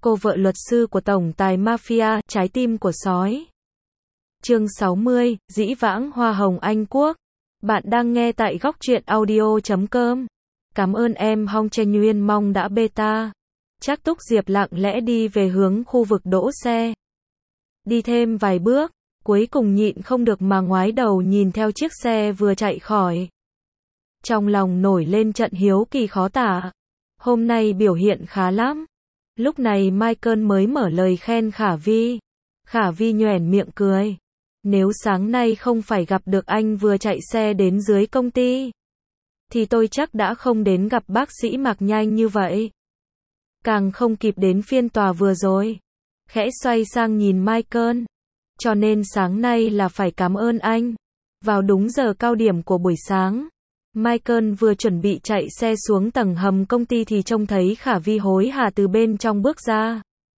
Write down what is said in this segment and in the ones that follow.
Cô vợ luật sư của tổng tài mafia, trái tim của sói. Chương 60, dĩ vãng hoa hồng Anh Quốc. Bạn đang nghe tại góc truyện audio.com. Cảm ơn em Hong Chen Nguyen mong đã beta. Trác Túc Diệp lặng lẽ đi về hướng khu vực đỗ xe. Đi thêm vài bước, cuối cùng nhịn không được mà ngoái đầu nhìn theo chiếc xe vừa chạy khỏi. Trong lòng nổi lên trận hiếu kỳ khó tả. Hôm nay biểu hiện khá lắm. Lúc này Michael mới mở lời khen Khả Vi. Khả Vi nhoẻn miệng cười. Nếu sáng nay không phải gặp được anh vừa chạy xe đến dưới công ty, thì tôi chắc đã không đến gặp bác sĩ Mạc nhanh như vậy. Càng không kịp đến phiên tòa vừa rồi. Khẽ xoay sang nhìn Michael. Cho nên sáng nay là phải cảm ơn anh. Vào đúng giờ cao điểm của buổi sáng, Michael vừa chuẩn bị chạy xe xuống tầng hầm công ty thì trông thấy Khả Vi hối hả từ bên trong bước ra.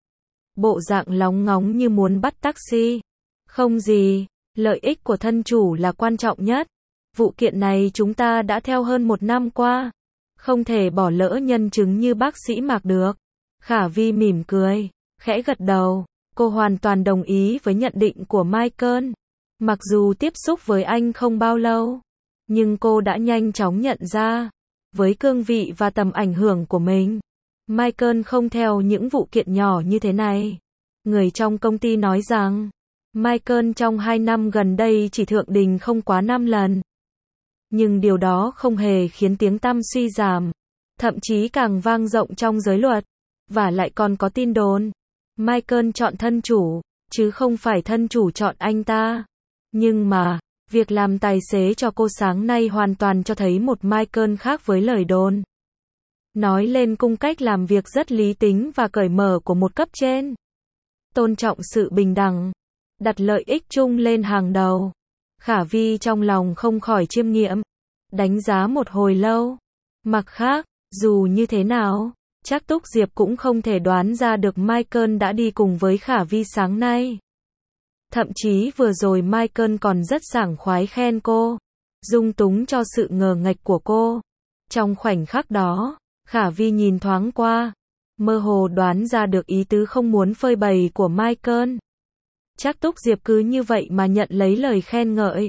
Bộ dạng lóng ngóng như muốn bắt taxi. Không gì, lợi ích của thân chủ là quan trọng nhất. Vụ kiện này chúng ta đã theo hơn 1 năm qua. Không thể bỏ lỡ nhân chứng như bác sĩ Mạc được. Khả Vi mỉm cười, khẽ gật đầu. Cô hoàn toàn đồng ý với nhận định của Michael. Mặc dù tiếp xúc với anh không bao lâu, nhưng cô đã nhanh chóng nhận ra, với cương vị và tầm ảnh hưởng của mình, Michael không theo những vụ kiện nhỏ như thế này. Người trong công ty nói rằng, Michael trong 2 năm gần đây chỉ thượng đình không quá 5 lần. Nhưng điều đó không hề khiến tiếng tăm suy giảm, thậm chí càng vang rộng trong giới luật. Và lại còn có tin đồn, Michael chọn thân chủ, chứ không phải thân chủ chọn anh ta. Nhưng mà, việc làm tài xế cho cô sáng nay hoàn toàn cho thấy một Michael khác với lời đồn. Nói lên cung cách làm việc rất lý tính và cởi mở của một cấp trên. Tôn trọng sự bình đẳng, đặt lợi ích chung lên hàng đầu. Khả Vi trong lòng không khỏi chiêm nghiệm, đánh giá một hồi lâu. Mặt khác, dù như thế nào, Trác Túc Diệp cũng không thể đoán ra được Michael đã đi cùng với Khả Vi sáng nay. Thậm chí vừa rồi Michael còn rất sảng khoái khen cô, dung túng cho sự ngờ nghệch của cô. Trong khoảnh khắc đó, Khả Vi nhìn thoáng qua, mơ hồ đoán ra được ý tứ không muốn phơi bày của Michael. Trác Túc Diệp cứ như vậy mà nhận lấy lời khen ngợi.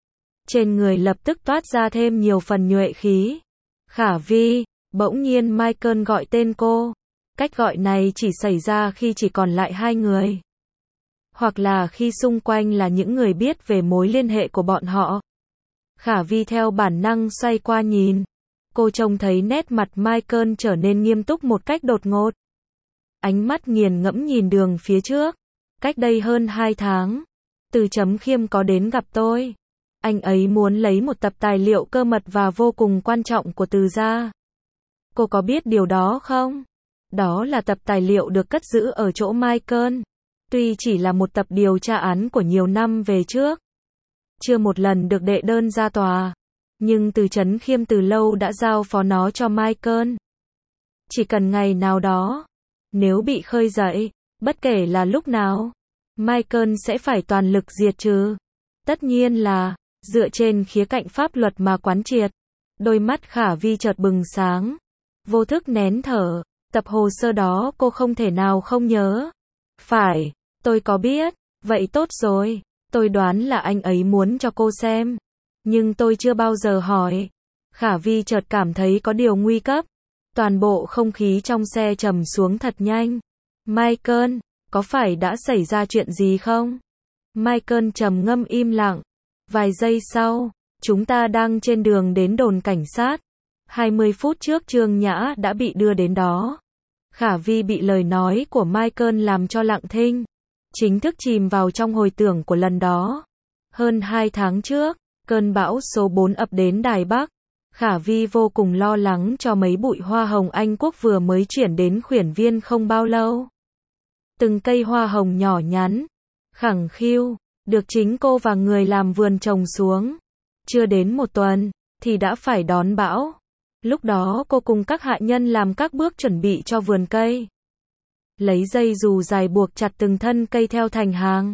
Trên người lập tức toát ra thêm nhiều phần nhuệ khí. Khả Vi, bỗng nhiên Michael gọi tên cô. Cách gọi này chỉ xảy ra khi chỉ còn lại 2 người. Hoặc là khi xung quanh là những người biết về mối liên hệ của bọn họ. Khả Vi theo bản năng xoay qua nhìn. Cô trông thấy nét mặt Michael trở nên nghiêm túc một cách đột ngột. Ánh mắt nghiền ngẫm nhìn đường phía trước. Cách đây hơn 2 tháng, Từ Chấm Khiêm có đến gặp tôi. Anh ấy muốn lấy một tập tài liệu cơ mật và vô cùng quan trọng của Từ gia. Cô có biết điều đó không? Đó là tập tài liệu được cất giữ ở chỗ Michael. Tuy chỉ là một tập điều tra án của nhiều năm về trước, chưa một lần được đệ đơn ra tòa, nhưng Từ Chấn Khiêm từ lâu đã giao phó nó cho Michael. Chỉ cần ngày nào đó, nếu bị khơi dậy, bất kể là lúc nào, Michael sẽ phải toàn lực diệt trừ. Tất nhiên là, dựa trên khía cạnh pháp luật mà quán triệt. Đôi mắt Khả Vi chợt bừng sáng, vô thức nén thở. Tập hồ sơ đó cô không thể nào không nhớ. Phải, tôi có biết. Vậy tốt rồi. Tôi đoán là anh ấy muốn cho cô xem. Nhưng tôi chưa bao giờ hỏi. Khả Vi chợt cảm thấy có điều nguy cấp. Toàn bộ không khí trong xe trầm xuống thật nhanh. Michael, có phải đã xảy ra chuyện gì không? Michael trầm ngâm im lặng. Vài giây sau, chúng ta đang trên đường đến đồn cảnh sát. 20 phút trước Trương Nhã đã bị đưa đến đó. Khả Vi bị lời nói của Michael làm cho lặng thinh. Chính thức chìm vào trong hồi tưởng của lần đó. Hơn 2 tháng trước, cơn bão số 4 ập đến Đài Bắc. Khả Vi vô cùng lo lắng cho mấy bụi hoa hồng Anh Quốc vừa mới chuyển đến Khuyển Viên không bao lâu. Từng cây hoa hồng nhỏ nhắn, khẳng khiu, được chính cô và người làm vườn trồng xuống. Chưa đến 1 tuần, thì đã phải đón bão. Lúc đó cô cùng các hạ nhân làm các bước chuẩn bị cho vườn cây. Lấy dây dù dài buộc chặt từng thân cây theo thành hàng.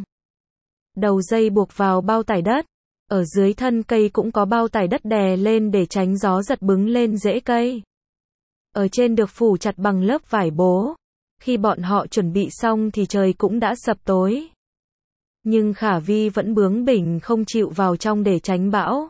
Đầu dây buộc vào bao tải đất. Ở dưới thân cây cũng có bao tải đất đè lên để tránh gió giật bứng lên rễ cây. Ở trên được phủ chặt bằng lớp vải bố. Khi bọn họ chuẩn bị xong thì trời cũng đã sập tối. Nhưng Khả Vi vẫn bướng bỉnh không chịu vào trong để tránh bão.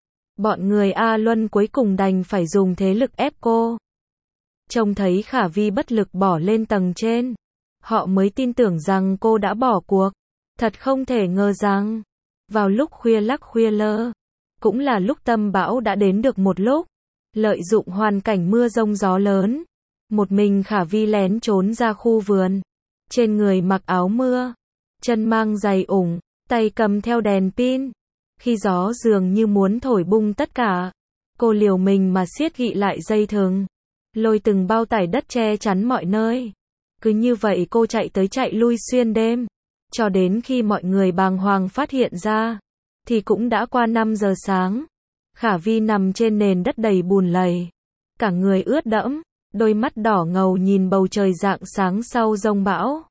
Bọn người A Luân cuối cùng đành phải dùng thế lực ép cô. Trông thấy Khả Vi bất lực bỏ lên tầng trên, họ mới tin tưởng rằng cô đã bỏ cuộc. Thật không thể ngờ rằng, vào lúc khuya lắc khuya lơ, cũng là lúc tâm bão đã đến được một lúc. Lợi dụng hoàn cảnh mưa rông gió lớn, một mình Khả Vi lén trốn ra khu vườn. Trên người mặc áo mưa, chân mang giày ủng, tay cầm theo đèn pin. Khi gió dường như muốn thổi bung tất cả, cô liều mình mà siết gị lại dây thừng, lôi từng bao tải đất che chắn mọi nơi. Cứ như vậy cô chạy tới chạy lui xuyên đêm, cho đến khi mọi người bàng hoàng phát hiện ra, thì cũng đã qua 5 giờ sáng. Khả Vi nằm trên nền đất đầy bùn lầy, cả người ướt đẫm, đôi mắt đỏ ngầu nhìn bầu trời rạng sáng sau giông bão.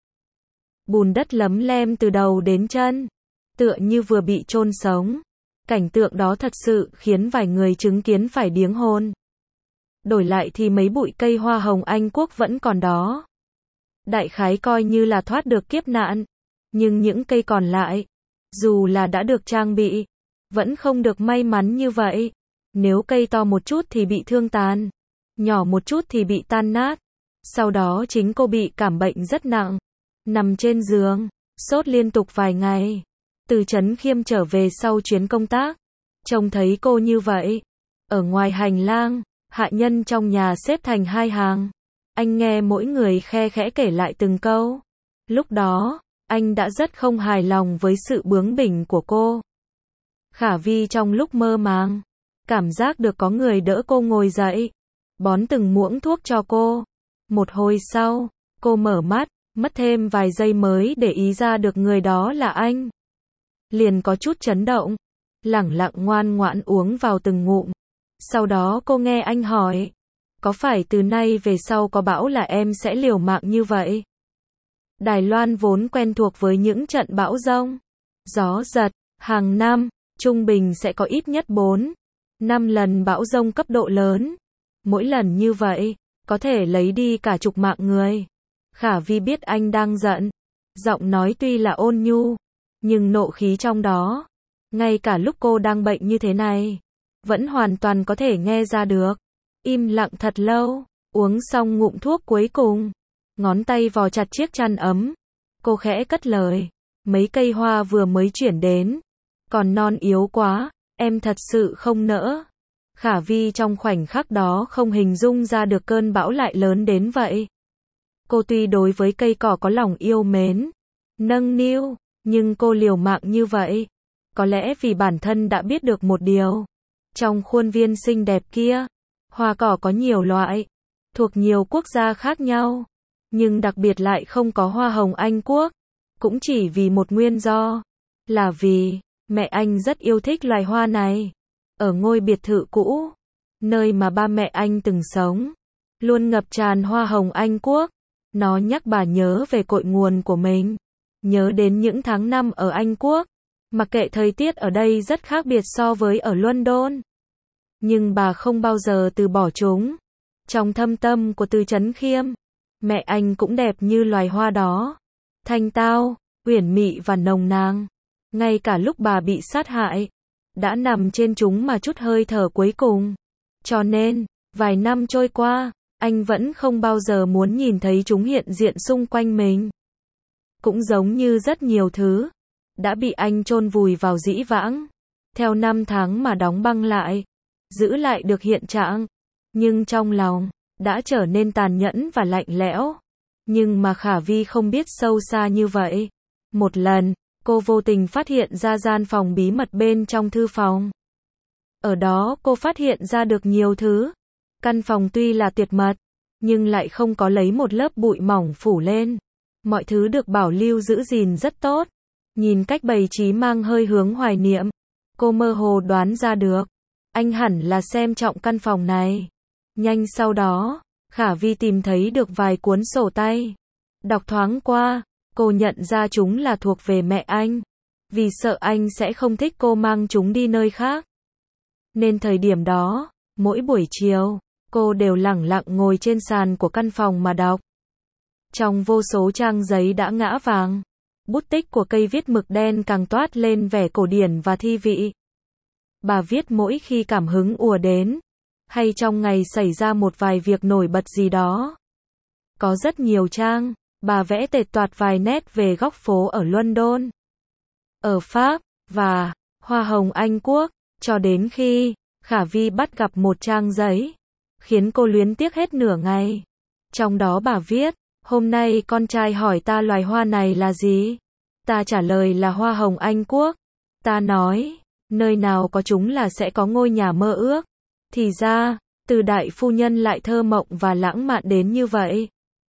Bùn đất lấm lem từ đầu đến chân, tựa như vừa bị chôn sống. Cảnh tượng đó thật sự khiến vài người chứng kiến phải điếng hồn. Đổi lại thì mấy bụi cây hoa hồng Anh Quốc vẫn còn đó. Đại khái coi như là thoát được kiếp nạn. Nhưng những cây còn lại, dù là đã được trang bị, vẫn không được may mắn như vậy. Nếu cây to một chút thì bị thương tàn, nhỏ một chút thì bị tan nát. Sau đó chính cô bị cảm bệnh rất nặng, nằm trên giường, sốt liên tục vài ngày. Từ Trấn Khiêm trở về sau chuyến công tác, trông thấy cô như vậy. Ở ngoài hành lang, hạ nhân trong nhà xếp thành 2 hàng. Anh nghe mỗi người khe khẽ kể lại từng câu. Lúc đó, anh đã rất không hài lòng với sự bướng bỉnh của cô. Khả Vi trong lúc mơ màng, cảm giác được có người đỡ cô ngồi dậy, bón từng muỗng thuốc cho cô. Một hồi sau, cô mở mắt, mất thêm vài giây mới để ý ra được người đó là anh. Liền có chút chấn động, lẳng lặng ngoan ngoãn uống vào từng ngụm. Sau đó cô nghe anh hỏi, có phải từ nay về sau có bão là em sẽ liều mạng như vậy? Đài Loan vốn quen thuộc với những trận bão giông, gió giật, hàng năm, trung bình sẽ có ít nhất 4, 5 lần bão giông cấp độ lớn. Mỗi lần như vậy, có thể lấy đi cả chục mạng người. Khả Vi biết anh đang giận. Giọng nói tuy là ôn nhu, nhưng nộ khí trong đó, ngay cả lúc cô đang bệnh như thế này, vẫn hoàn toàn có thể nghe ra được. Im lặng thật lâu, uống xong ngụm thuốc cuối cùng, ngón tay vò chặt chiếc chăn ấm. Cô khẽ cất lời, mấy cây hoa vừa mới chuyển đến, còn non yếu quá, em thật sự không nỡ. Khả Vi trong khoảnh khắc đó không hình dung ra được cơn bão lại lớn đến vậy. Cô tuy đối với cây cỏ có lòng yêu mến, nâng niu, nhưng cô liều mạng như vậy, có lẽ vì bản thân đã biết được một điều. Trong khuôn viên xinh đẹp kia, hoa cỏ có nhiều loại, thuộc nhiều quốc gia khác nhau, nhưng đặc biệt lại không có hoa hồng Anh Quốc. Cũng chỉ vì một nguyên do, là vì mẹ anh rất yêu thích loài hoa này. Ở ngôi biệt thự cũ, nơi mà ba mẹ anh từng sống, luôn ngập tràn hoa hồng Anh Quốc. Nó nhắc bà nhớ về cội nguồn của mình, nhớ đến những tháng năm ở Anh Quốc. Mặc kệ thời tiết ở đây rất khác biệt so với ở London, nhưng bà không bao giờ từ bỏ chúng. Trong thâm tâm của Từ Trấn Khiêm, mẹ anh cũng đẹp như loài hoa đó, thanh tao, uyển mị và nồng nàn. Ngay cả lúc bà bị sát hại, đã nằm trên chúng mà chút hơi thở cuối cùng. Cho nên, vài năm trôi qua, anh vẫn không bao giờ muốn nhìn thấy chúng hiện diện xung quanh mình. Cũng giống như rất nhiều thứ, đã bị anh chôn vùi vào dĩ vãng, theo năm tháng mà đóng băng lại, giữ lại được hiện trạng, nhưng trong lòng, đã trở nên tàn nhẫn và lạnh lẽo. Nhưng mà Khả Vi không biết sâu xa như vậy. Một lần, cô vô tình phát hiện ra gian phòng bí mật bên trong thư phòng. Ở đó cô phát hiện ra được nhiều thứ. Căn phòng tuy là tuyệt mật, nhưng lại không có lấy một lớp bụi mỏng phủ lên. Mọi thứ được bảo lưu giữ gìn rất tốt. Nhìn cách bày trí mang hơi hướng hoài niệm, cô mơ hồ đoán ra được, anh hẳn là xem trọng căn phòng này. Nhanh sau đó, Khả Vi tìm thấy được vài cuốn sổ tay. Đọc thoáng qua, cô nhận ra chúng là thuộc về mẹ anh. Vì sợ anh sẽ không thích cô mang chúng đi nơi khác, nên thời điểm đó, mỗi buổi chiều, cô đều lẳng lặng ngồi trên sàn của căn phòng mà đọc. Trong vô số trang giấy đã ngã vàng, bút tích của cây viết mực đen càng toát lên vẻ cổ điển và thi vị. Bà viết mỗi khi cảm hứng ùa đến, hay trong ngày xảy ra một vài việc nổi bật gì đó. Có rất nhiều trang, bà vẽ tệt toạt vài nét về góc phố ở London, ở Pháp, và hoa hồng Anh Quốc, cho đến khi Khả Vi bắt gặp một trang giấy, khiến cô luyến tiếc hết nửa ngày. Trong đó bà viết, hôm nay con trai hỏi ta loài hoa này là gì? Ta trả lời là hoa hồng Anh Quốc. Ta nói, nơi nào có chúng là sẽ có ngôi nhà mơ ước. Thì ra, Từ đại phu nhân lại thơ mộng và lãng mạn đến như vậy.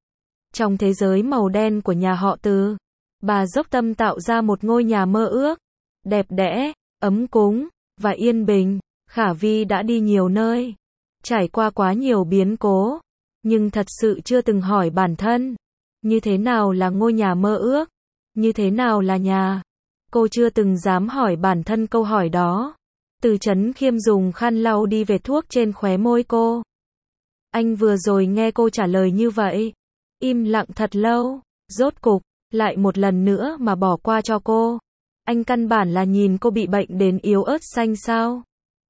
Trong thế giới màu đen của nhà họ Từ, bà dốc tâm tạo ra một ngôi nhà mơ ước, đẹp đẽ, ấm cúng, và yên bình. Khả Vi đã đi nhiều nơi, trải qua quá nhiều biến cố, nhưng thật sự chưa từng hỏi bản thân, như thế nào là ngôi nhà mơ ước? Như thế nào là nhà? Cô chưa từng dám hỏi bản thân câu hỏi đó. Từ Chấn Khiêm dùng khăn lau đi vệt thuốc trên khóe môi cô. Anh vừa rồi nghe cô trả lời như vậy, im lặng thật lâu, rốt cục, lại một lần nữa mà bỏ qua cho cô. Anh căn bản là nhìn cô bị bệnh đến yếu ớt xanh sao?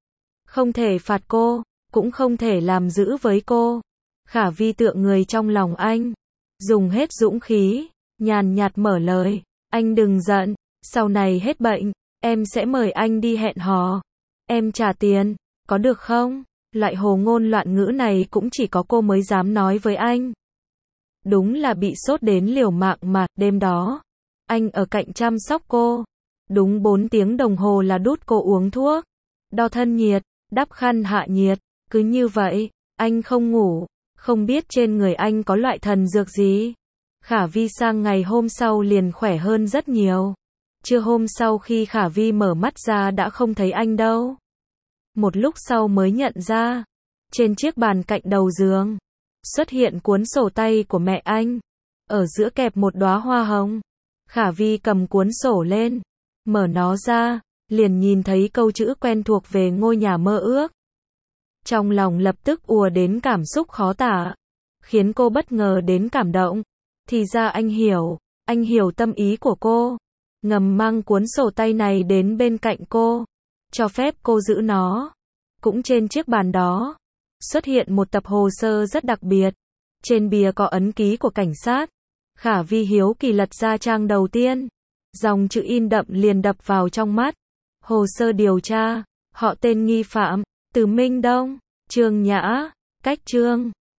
Không thể phạt cô, cũng không thể làm dữ với cô. Khả Vi tựa người trong lòng anh, dùng hết dũng khí, nhàn nhạt mở lời, anh đừng giận, sau này hết bệnh, em sẽ mời anh đi hẹn hò. Em trả tiền, có được không? Loại hồ ngôn loạn ngữ này cũng chỉ có cô mới dám nói với anh. Đúng là bị sốt đến liều mạng mà, đêm đó, anh ở cạnh chăm sóc cô. Đúng 4 tiếng đồng hồ là đút cô uống thuốc, đo thân nhiệt, đắp khăn hạ nhiệt, cứ như vậy, anh không ngủ, không biết trên người anh có loại thần dược gì. Khả Vi sang ngày hôm sau liền khỏe hơn rất nhiều. Trưa hôm sau khi Khả Vi mở mắt ra đã không thấy anh đâu. Một lúc sau mới nhận ra, trên chiếc bàn cạnh đầu giường, xuất hiện cuốn sổ tay của mẹ anh, ở giữa kẹp một đóa hoa hồng. Khả Vi cầm cuốn sổ lên, mở nó ra, liền nhìn thấy câu chữ quen thuộc về ngôi nhà mơ ước. Trong lòng lập tức ùa đến cảm xúc khó tả, khiến cô bất ngờ đến cảm động. Thì ra anh hiểu tâm ý của cô, ngầm mang cuốn sổ tay này đến bên cạnh cô, cho phép cô giữ nó. Cũng trên chiếc bàn đó, xuất hiện một tập hồ sơ rất đặc biệt, trên bìa có ấn ký của cảnh sát. Khả Vi hiếu kỳ lật ra trang đầu tiên, dòng chữ in đậm liền đập vào trong mắt. Hồ sơ điều tra, họ tên nghi phạm, Từ Minh Đông, Trương Nhã, cách Trương.